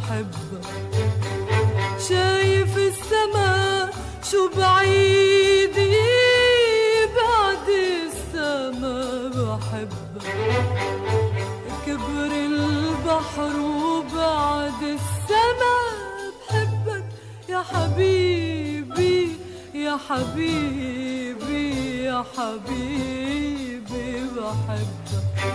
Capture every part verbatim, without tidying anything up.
بحبك. شايف السما شو بعيدة بعد السما بحبك. كبر البحر وبعد السما بحبك يا حبيبي يا حبيبي يا حبيبي بحبك.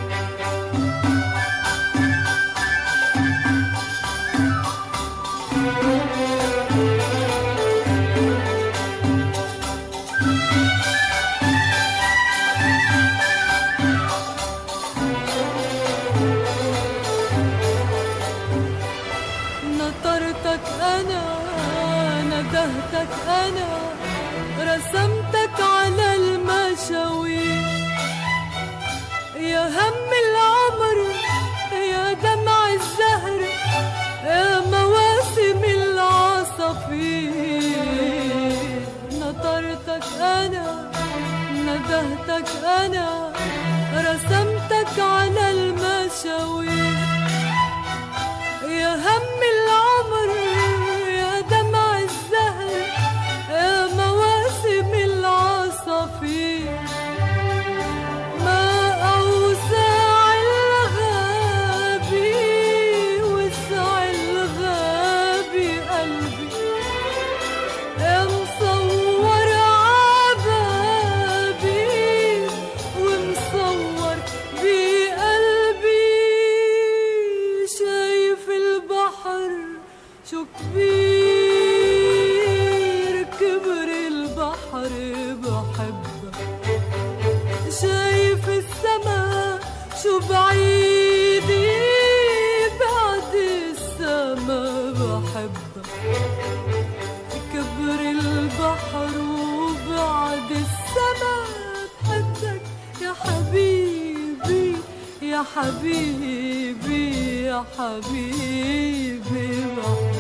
نطرتك أنا ندهتك أنا رسمتك على المشاوير. يا هم العمر يا دمع الزهر يا مواسم العصافير. نطرتك أنا ندهتك أنا رسمتك على المشاوير. يا هم العمر يا دمع الزهر يا مواسم العصافير. ما أوسع الغابي وسع الغابي قلبي. يا مصور عبابي ومصور بقلبي. شايف البحر شو كبير كبر البحر بحبك. شايف السما شو بعيدة بعد السما بحبك. كبر البحر وبعد السما بحبك يا حبيبي يا حبيبي يا حبيبي بحبك.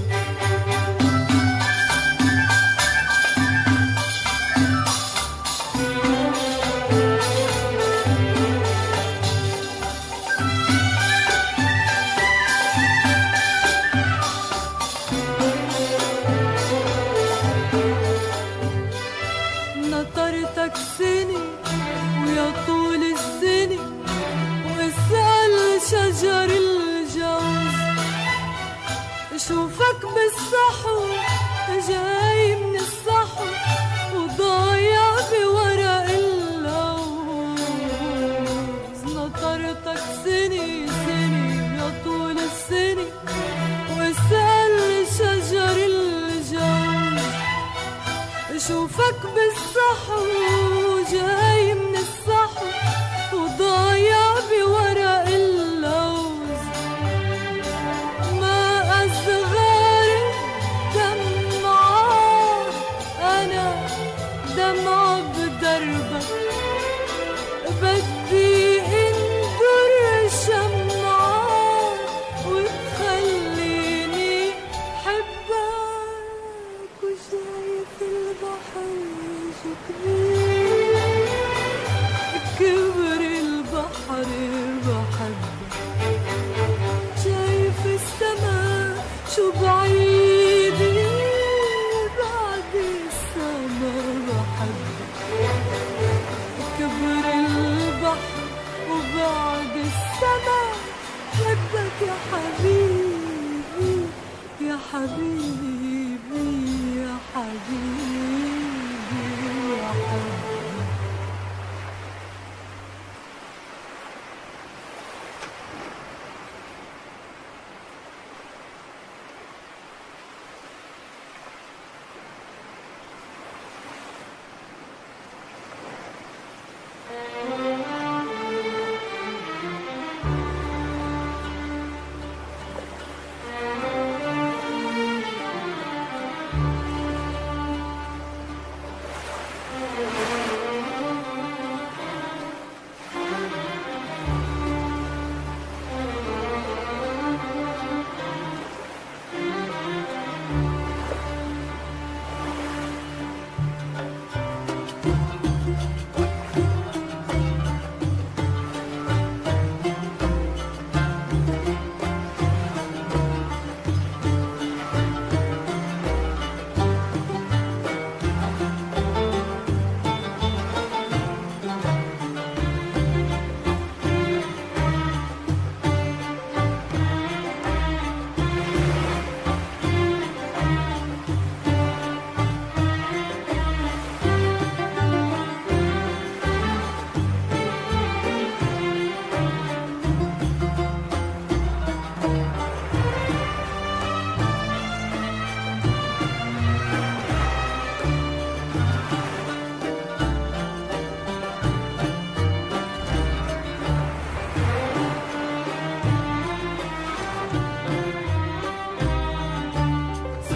نطرتك سنة ويا طول السنة واسأل شجر الجوز. شوفك بالصحو جاي من الصحو وضايع بورق اللوز. نطرتك سنة سنة يا طول السنة واسأل شجر الجوز. شوفك بالصحو جاي من الصحو وضايع بورق اللوز. ما أصغر دمعة أنا دمعة بدربك. بدي انظر شمعة وتخليني حبك. وشايف البحر شو كبير كبر البحر بحبك. شايف السما شو بعيدة بعد السما بحبك. كبر البحر وبعد السما بحبك يا حبيبي يا حبيبي يا حبيبي يا حبيبي.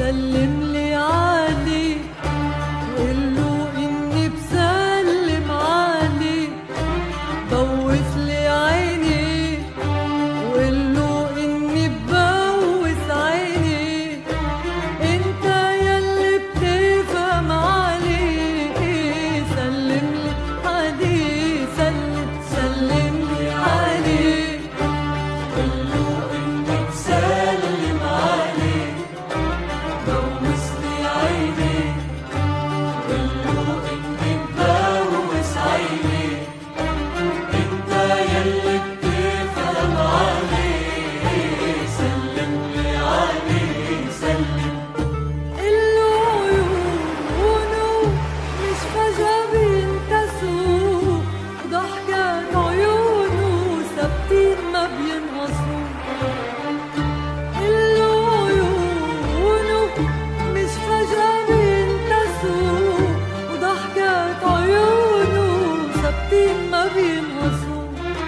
سلم لي عليه وقله إني بسلم عليه. بوس لي عيني وقله إني ببوس عيني. انت يلي بتفهم عليه سلم لي عليه سلم سلم لي عليه. قله إني بسلم عليه. بوس لي عيني قله إني ببوس عيني. انت يلي بتفهم عليه سلم لي عليه سلم. قله عيونه مش فجأة بينكسوا وضحكات عيونه ثابتين ما بينقصوا. قله عيونه مش فجأة بينكسوا وضحكات عيونه ثابتين ما بينقصوا.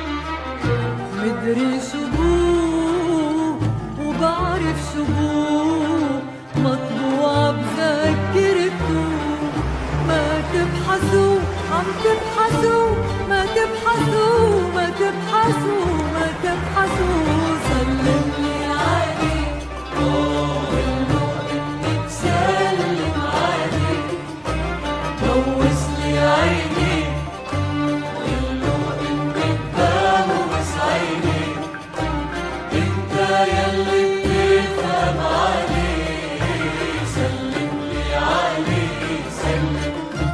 مدري شو بوه وبعرف شو بوه مطبوعة بذاكرته. ما تبحثوا عم تبحثوا ما تبحثوا ما تبحثوا ما تبحثوا. سلم لي عليه قله إني بسلم عليه. بوس لي عيني قله إني ببوس عيني. انت يلي بتفهم عليه سلم لي عليه سلم.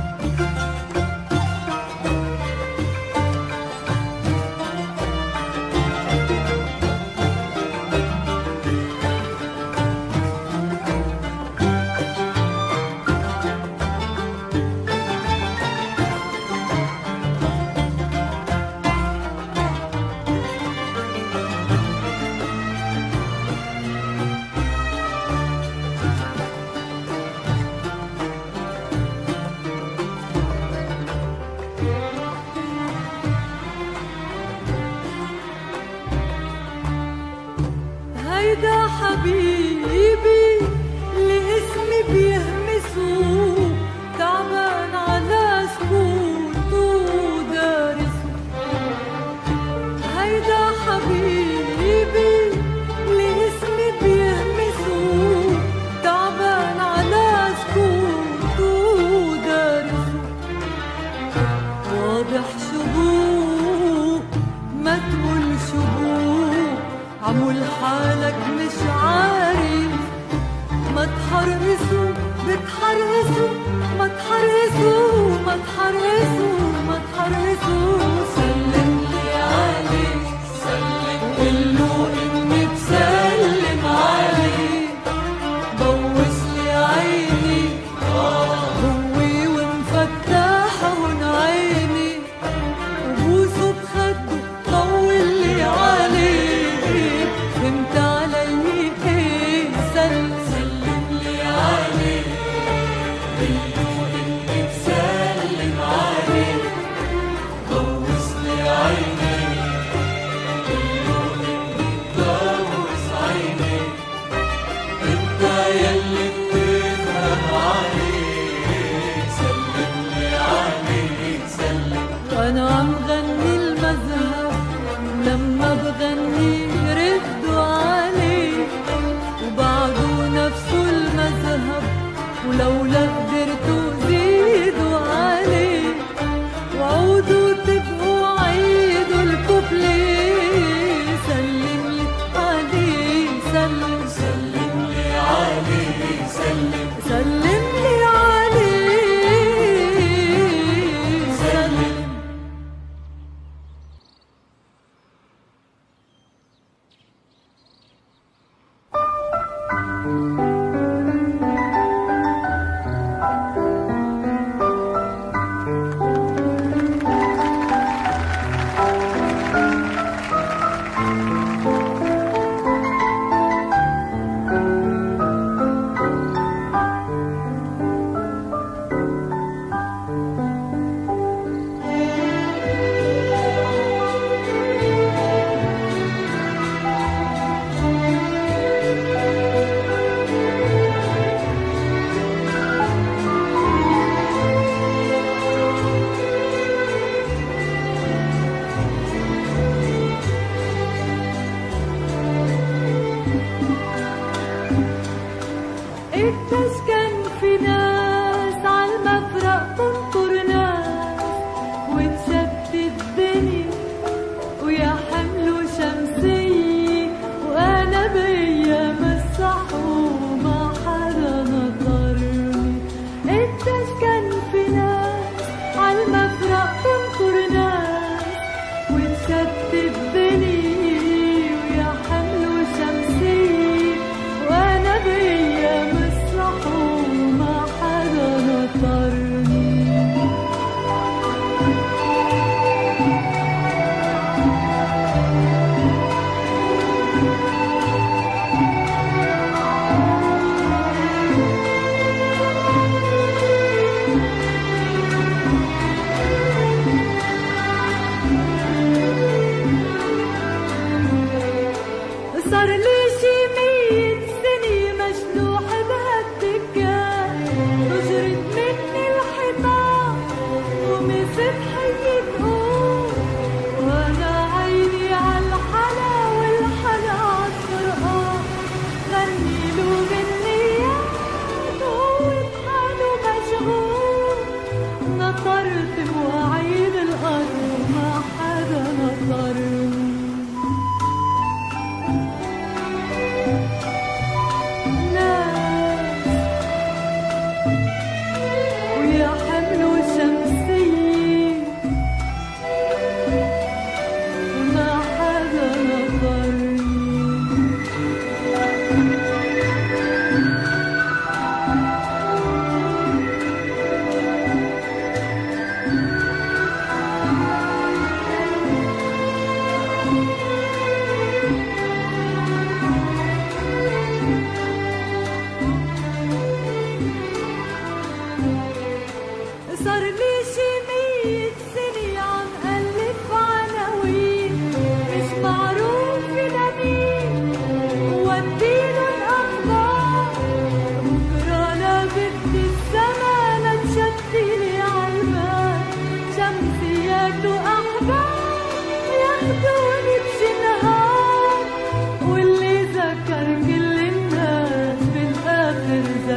هيدا حبيبي اللي اسمي بيهمسه. تعبان على سكوته دارسه. هيدا حبيبي اللي اسمي بيهمسه. تعبان على سكوته دارسه. واضح شبوه ما تقول شبوه. عمول حالك مش عارف. ما تحرقسوا بتحرقسوا ما تحرقسوا ما تحرقسوا ما تحرقسوا. سلم لي عليه سلم قله إني بسلم عليه. بوس لي عيني هوي ومفتحون عيني. وبوسه بخده طول لي عليه. فهمت علي ايه سلم سلم لي عليه. قله إني بسلم عليه.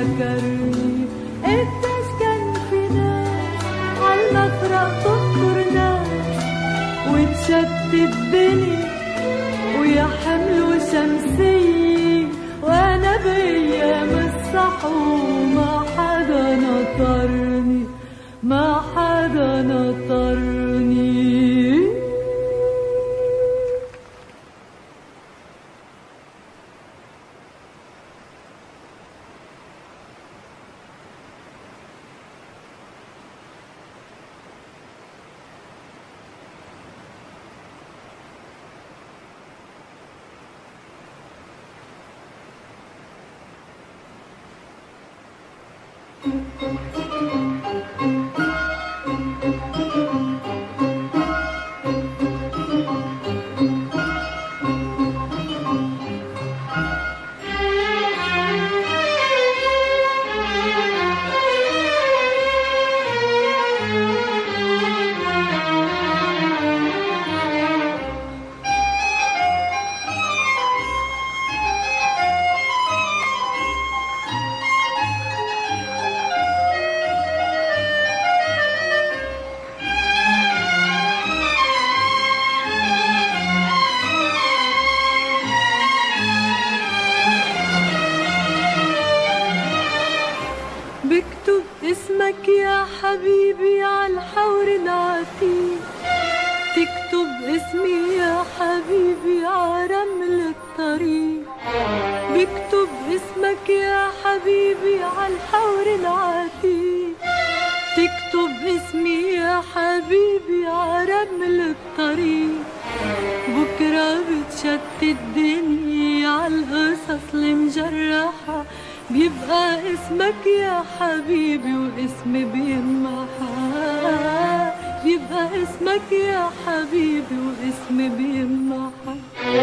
فكرني قديش كان في ناس عالمفرق تذكر ناس وتشتت الدنيا ويا حمل شمسية وانا بايام الصحو ما حدا نطرني ما حدا نطرني. بكتب اسمك يا حبيبي عالحور العتيق تكتب اسمي يا حبيبي عرمل الطريق بكتب اسمك يا حبيبي عالحور العتيق تكتب اسمي يا حبيبي عرمل الطريق بكرة بتشتت الدنيا عالقصص المجرحة بيبقى اسمك يا حبيبي واسمي بيمحى بيبقى اسمك يا حبيبي واسمي بيمحى.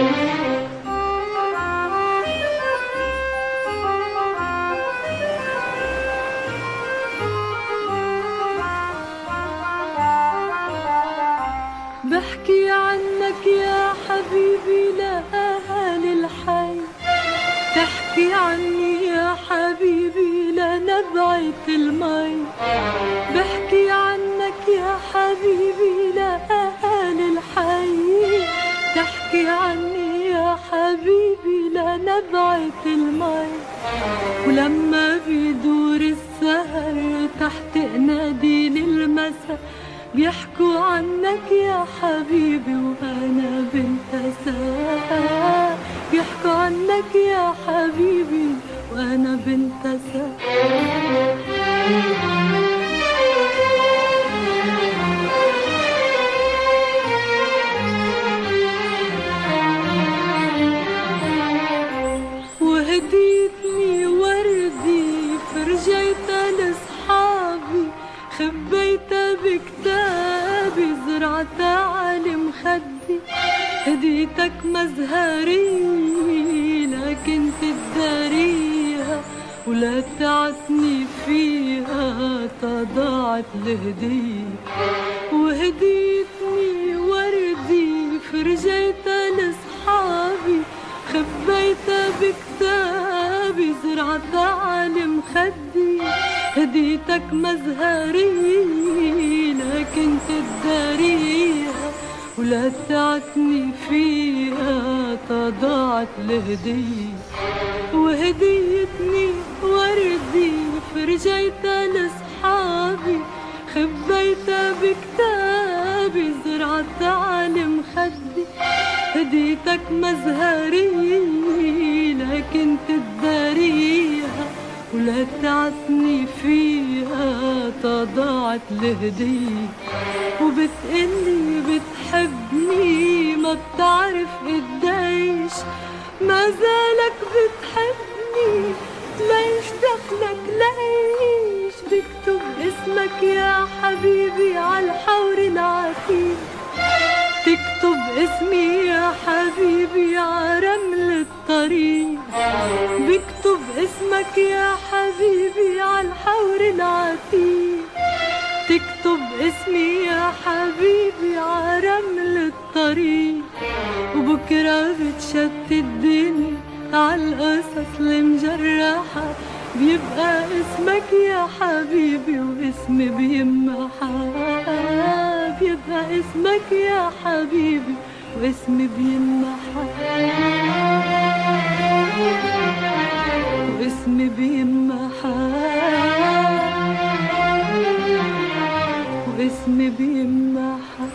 بحكي عنك يا حبيبي لأهالي الحي تحكي عني يا حبيبي لنبعة المي بحكي عنك يا حبيبي لأهالي الحي تحكي عني يا حبيبي لنبعة المي ولما بيدور السهر تحت ناديل المساء بيحكوا عنك يا حبيبي وأنا بنت ساعة بيحكوا عنك يا حبيبي وأنا بنت ساعة. وهديتني وردي فرجيتها لصحابي خبيتها بكتابي زرعتها على مخدي هديتك مزهري لكن تداريها ولا تعتني فيها تضاعت الهدية وهديتني وردي فرجيتها لصحابي خبيتها بكتابي زرعتها على مخدي هديتك مزهري لكن تداريها ولا تعتني فيها تضاعت الهدية وهديتني وردي فرجيتها لصحابي خبيتها بكتابي زرعتها على مخدي هديتك مزهري لكن تداريها ولا تعتني فيها تضاعت الهدية وبتقلي بتحبني ما بتعرف قديش ما زالك بتحبني ليش دخلك ليش بكتب اسمك يا حبيبي عالحور العتيق تكتب اسمي يا حبيبي عرمل الطريق بكتب اسمك يا حبيبي عالحور العتيق تكتب اسمي يا حبيبي عرمل الطريق وبكرة بتشتت الدنيا عالقصص المجرحة بيبقى اسمك يا حبيبي واسمي بيمحى، بيبقى اسمك يا حبيبي واسمي بيمحى، واسمي بيمحى، واسمي بيمحى.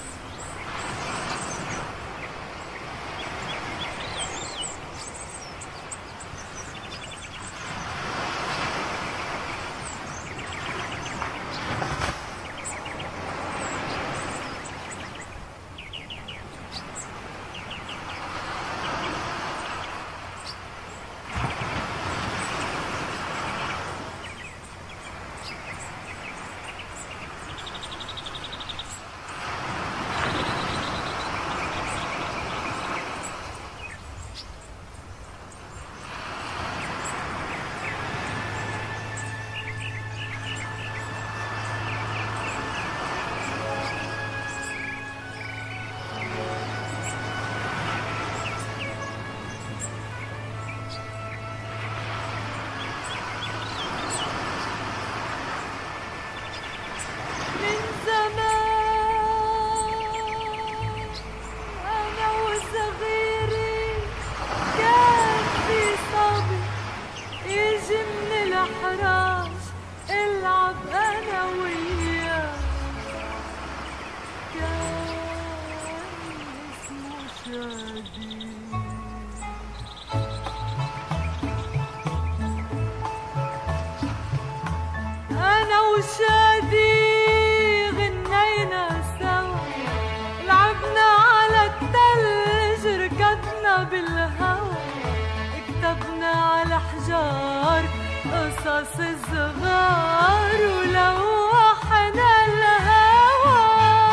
أنا وشادي غنينا سوا، لعبنا على التلج، ركضنا بالهوا، كتبنا على حجار قصص الصغار، ولوحنا الهوا.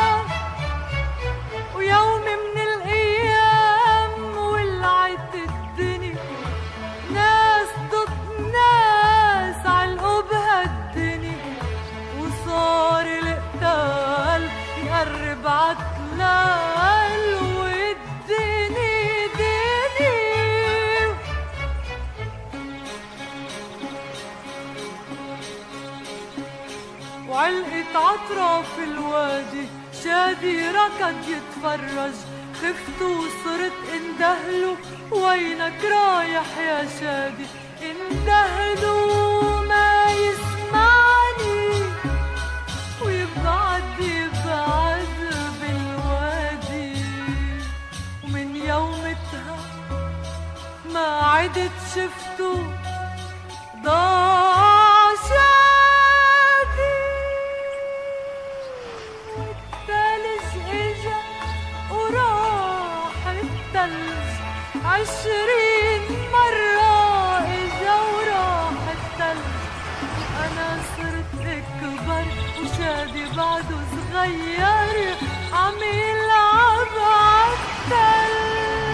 ويوم من الأيام ولعت الدنيا، ناس ضد ناس علقوا بهالدنيا، وصار القتال يقرب عتلال، والدني دني. وعلقت عطرة في الوادي، شادي ركض يتفرج، خفت وصرت اندهله، وينك رايح يا شادي؟ اندهله ما يسمعني، ويبعد يبعد بالوادي. ومن يومتها ما عدت شفته، ضاع شادي. التلج اجا وراح، التلج عشرين مرة اجا وراح التلج. أنا صرت أكبر وشادي بعده صغير، عم يلعب عالتلج.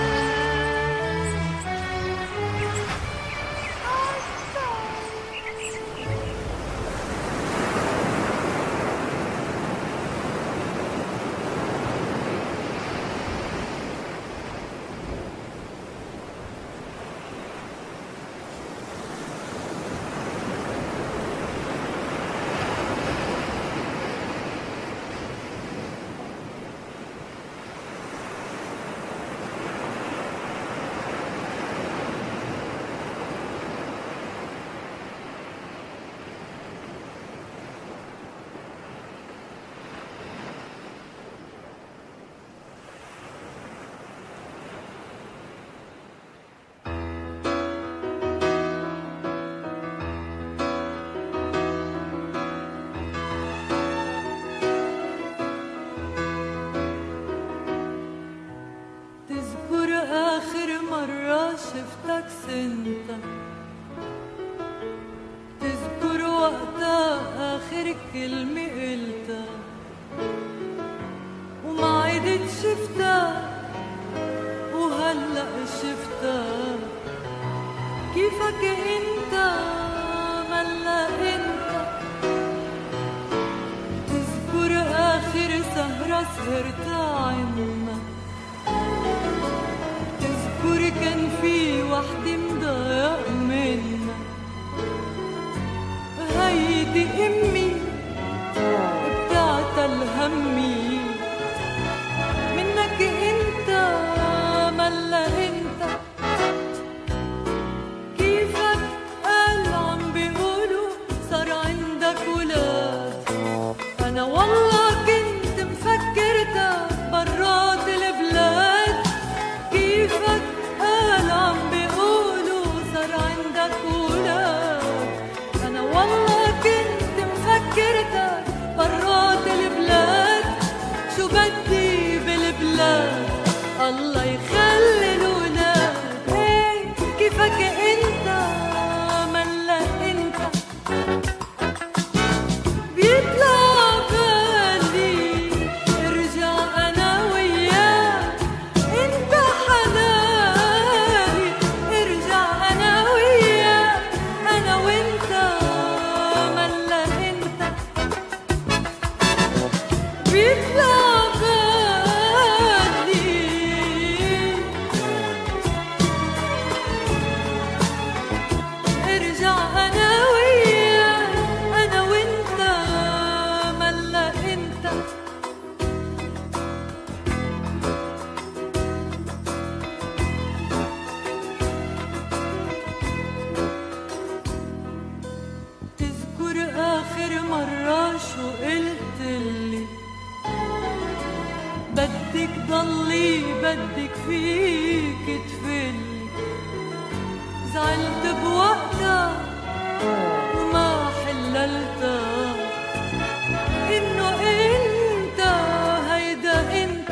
شفتك سنتك، تذكر وقتها آخر كلمة قلتها، وما عدت شفتك وهلأ شفتك. كيفك انت ملا انت؟ تذكر آخر سهرة سهرتها عنا، تذكر كان في وحدة مضايق منا، ضلي بدك فيك تفلي. زعلت بوقتها وما حللتها إنه أنت هيدا أنت.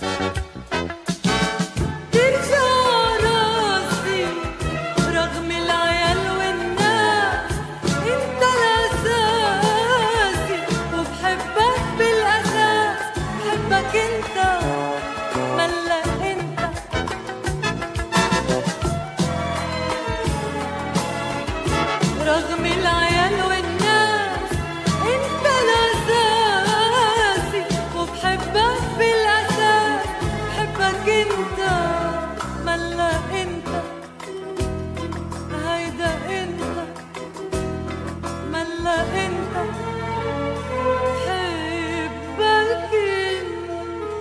ترجع راسي رغم العيال والناس، أنت الأساسي وبحبك بالأساس. بحبك أنت ملا أنت. رغم العيال والناس أنت الأساسي وبحبك بالأساس. بحبك أنت ملا أنت. هيدا أنت ملا أنت. بحبك أنت.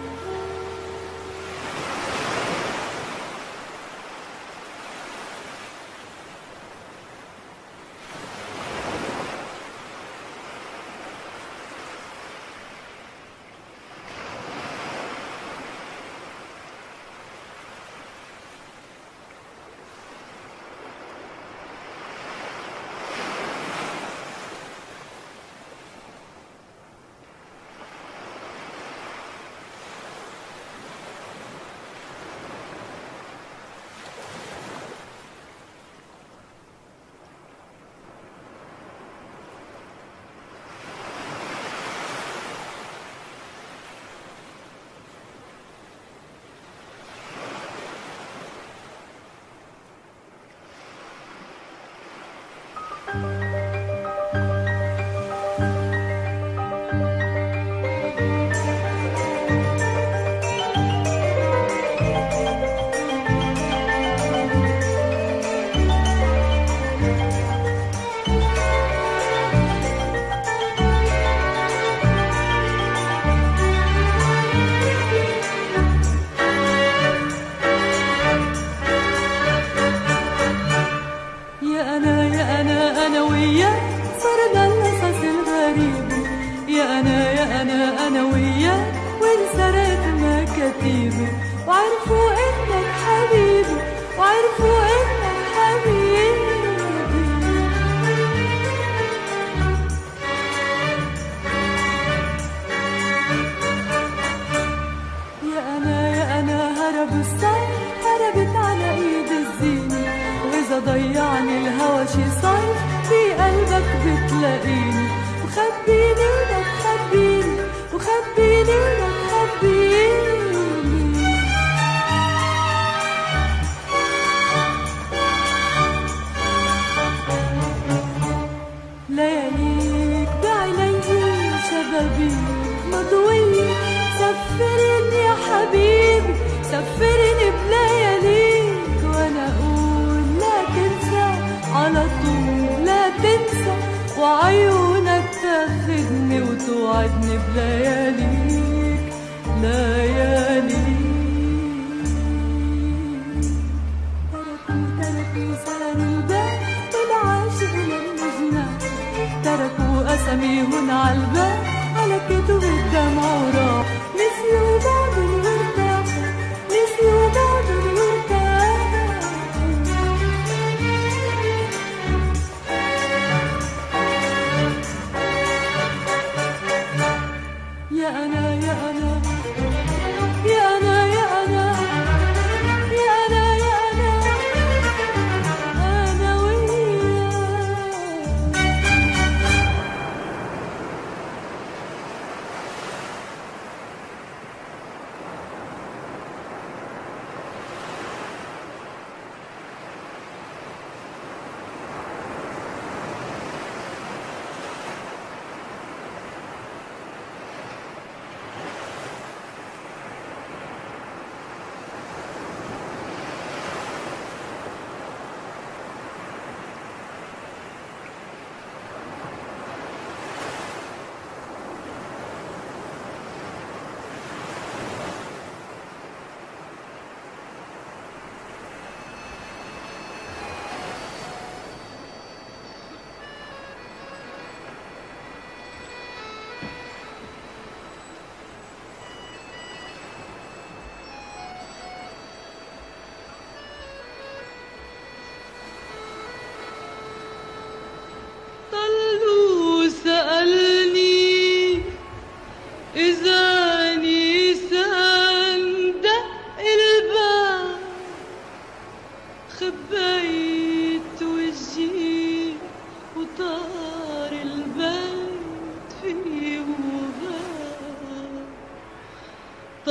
يا أنا يا أنا أنا وياك صرنا القصص الغريب. يا أنا يا أنا أنا وياك وانسرت مكاتيبي. وعرفوا إنك حبيبي وعرفوا إنك حبيبي. يا أنا يا أنا هرب الصيف هربت على إيد الزينة. وإذا ضيعني الهوى شي صيف في قلبك بتلاقيني. وخبيني ولا تخبيني وخبيني ولا تخبيني. لياليك بعيني شبابيك مضوية. سفرني يا حبيبي سفرني بلياليك. وانا اقول لا تنسى على طول لا تنسى. وعيونك تاخدني وتوعدني بلياليك لياليك. تركوا تركوا سهر الباب والعاشق للمجنان. تركوا اساميهن عالباب على كتب الدمع وراح. نسيوا بعض وارتاحوا نسيوا بعض وارتاحوا. يا أنا يا أنا يا أنا يا أنا يا أنا يا أنا أنا وياك.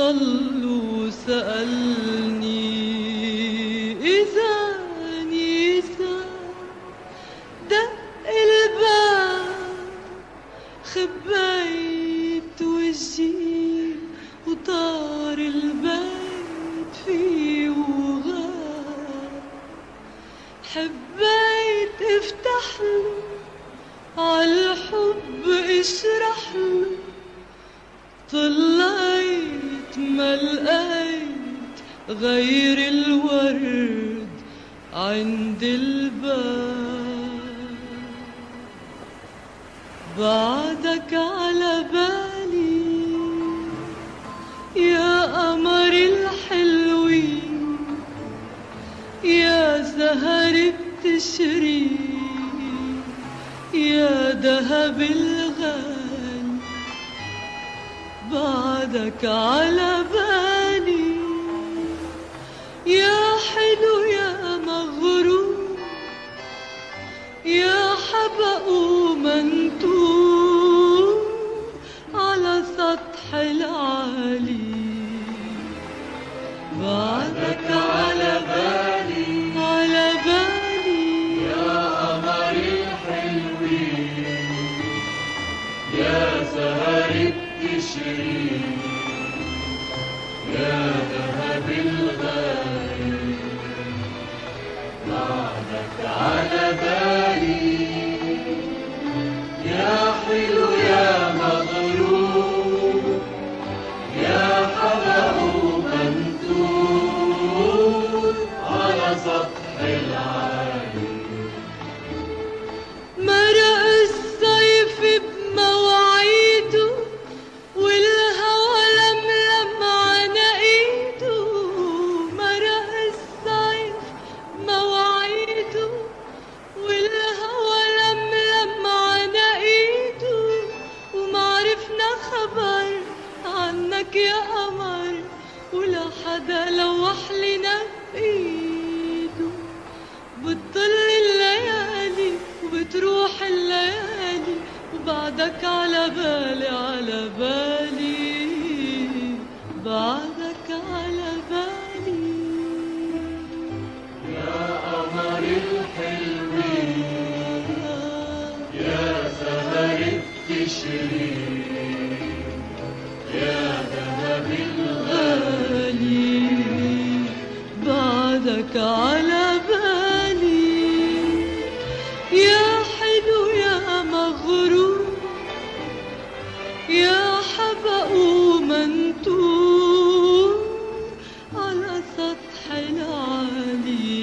ضل وسألني إذا نيسى دق الباب، خبيت وجهي وطار البيت فيه وغاب. حبيت افتح له عالحب اشرح له، طلعت ما لقيت غير الورد عند الباب. بعدك على بالي يا قمر الحلوين، يا سهر بتشري يا دهب الغالي. بعدك على بالي يا حلو يا مغرور، يا حبق ومنتور على سطح العالي. بعدك على بالي على بالي يا قمر الحلوين، يا سهر بتشري يا ذهب الغالي. بعدك على بالي يا حلو يا مغرور، يا حبق ومنتور على سطح العالي. مرق الصيف بمواعيده والهوى لملم على ايده. مرق الصيف بمواعيده والهوى لملم على ايده. ومعرفنا خبر عنك يا قمر، ولا حدا لوح لنا بإيده. بتطل الليالي وبتروح الليالي، وبعدك على بالي على بالي. بعدك على بالي يا قمر الحلوين، يا سهر بتشري يا ذهب الغالي. بعدك على بالي يا حلو يا مغرور، يا حبق ومنتور على سطح العالي.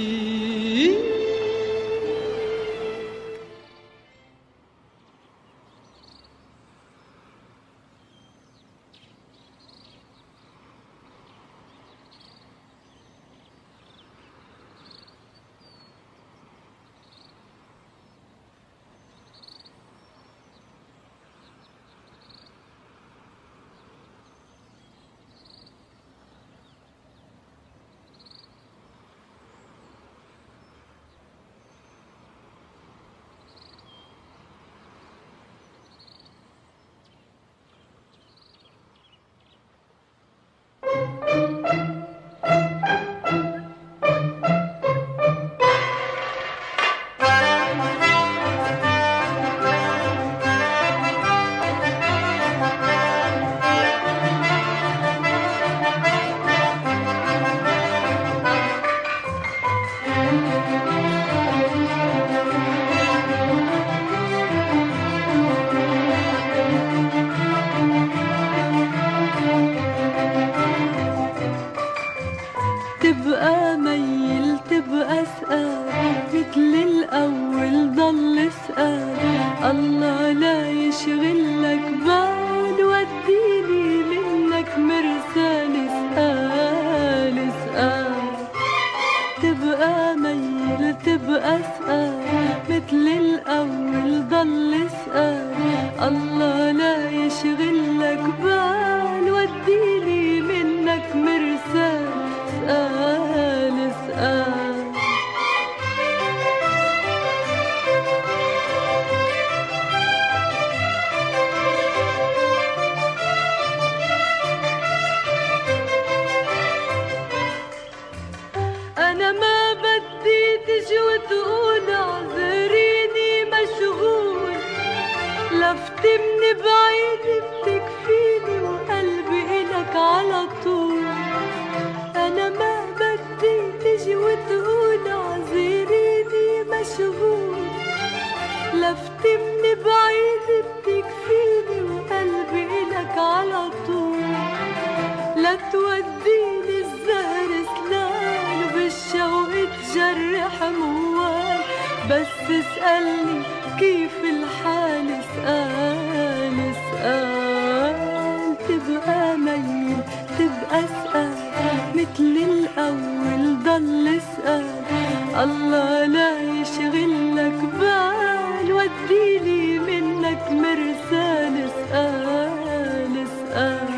لفتي من بعيد بتكفيني وقلبي إلك على طول. لا توديني الزهر سلال وبالشوق تجرح موال، بس اسألني كيف الحال، اسأل اسأل تبقى ميل تبقى اسأل مثل الأول ضل اسأل. الله لا يشغلك بال وديلي منك مرسال، اسأل اسأل.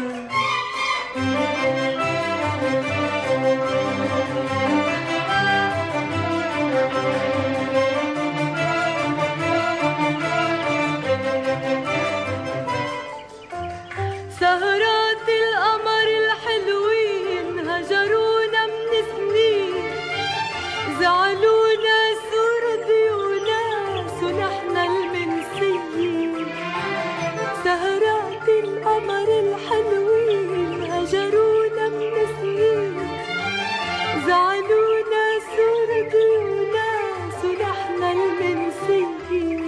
سهرات القمر الحلوين هجرونا من سنين، زعلونا ورضيونا ونحن المنسيين. سهرات القمر الحلوين هجرونا من سنين، زعلونا ورضيونا ونحن المنسيين.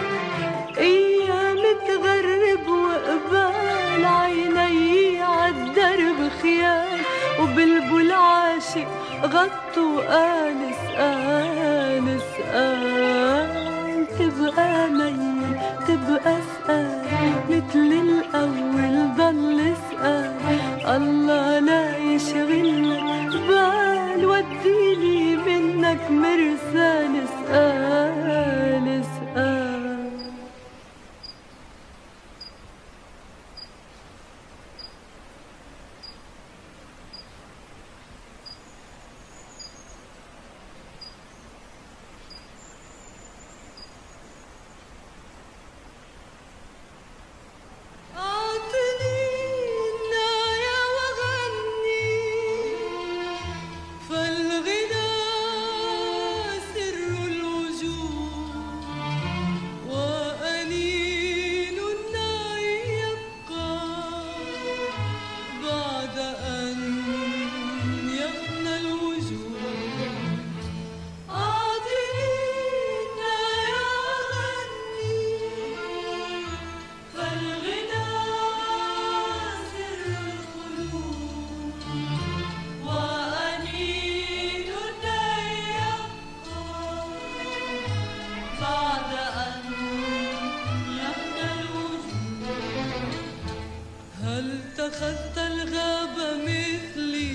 ايام تغرب وقبال عيني عالدرب خيال، وبلبل عاشق غطوا قال اسأل اسأل تبقى ميل تبقى اسأل مثل الأول ضل اسأل. الله لا يشغلك بال وديلي منك مرسال، اسأل اسأل. أخذت الغابة مثلي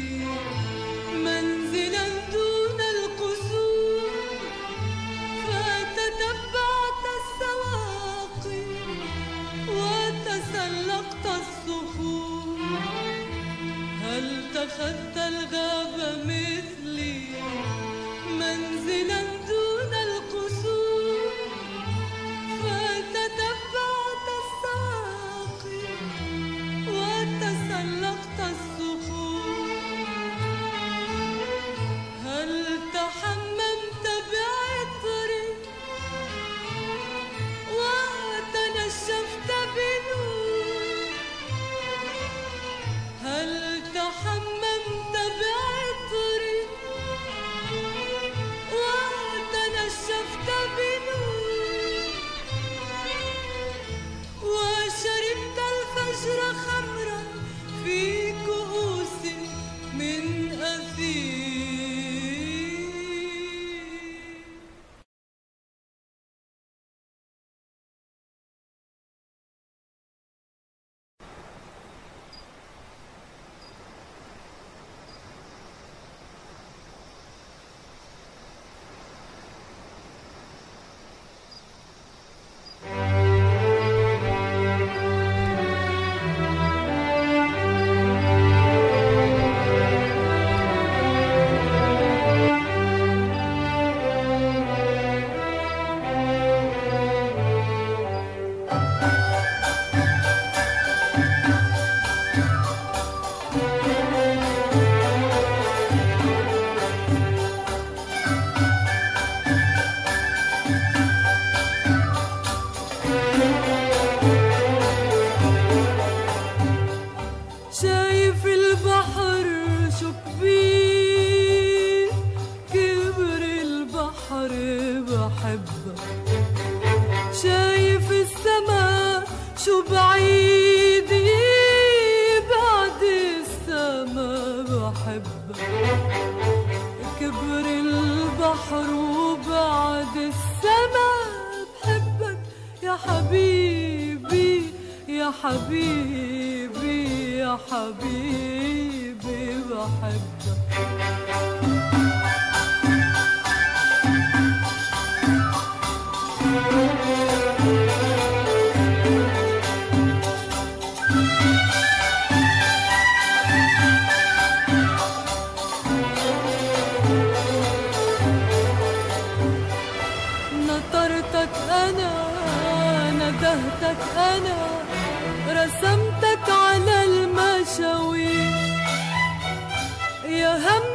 منزلا دون القصور، فتتبعت السواقي وتسلقت الصخور. هل اتخذت الغابة مثلي منزلا دون القصور، فتتبعت السواقي وتسلقت الصخور. هل تحممت بعطر وتنشفت بنور، هل تحممت بعطر وتنشفت بنور، وشربت الفجر خمرا في كؤوس من أثير. شايف البحر شو كبير، كبر البحر بحبك. شو بعيدي بعد السما بحبك، كبر البحر وبعد السما بحبك يا حبيبي يا حبيبي يا حبيبي بحبك. نطرتك أنا ندهتك أنا رسمتك على المشاوير، يا هم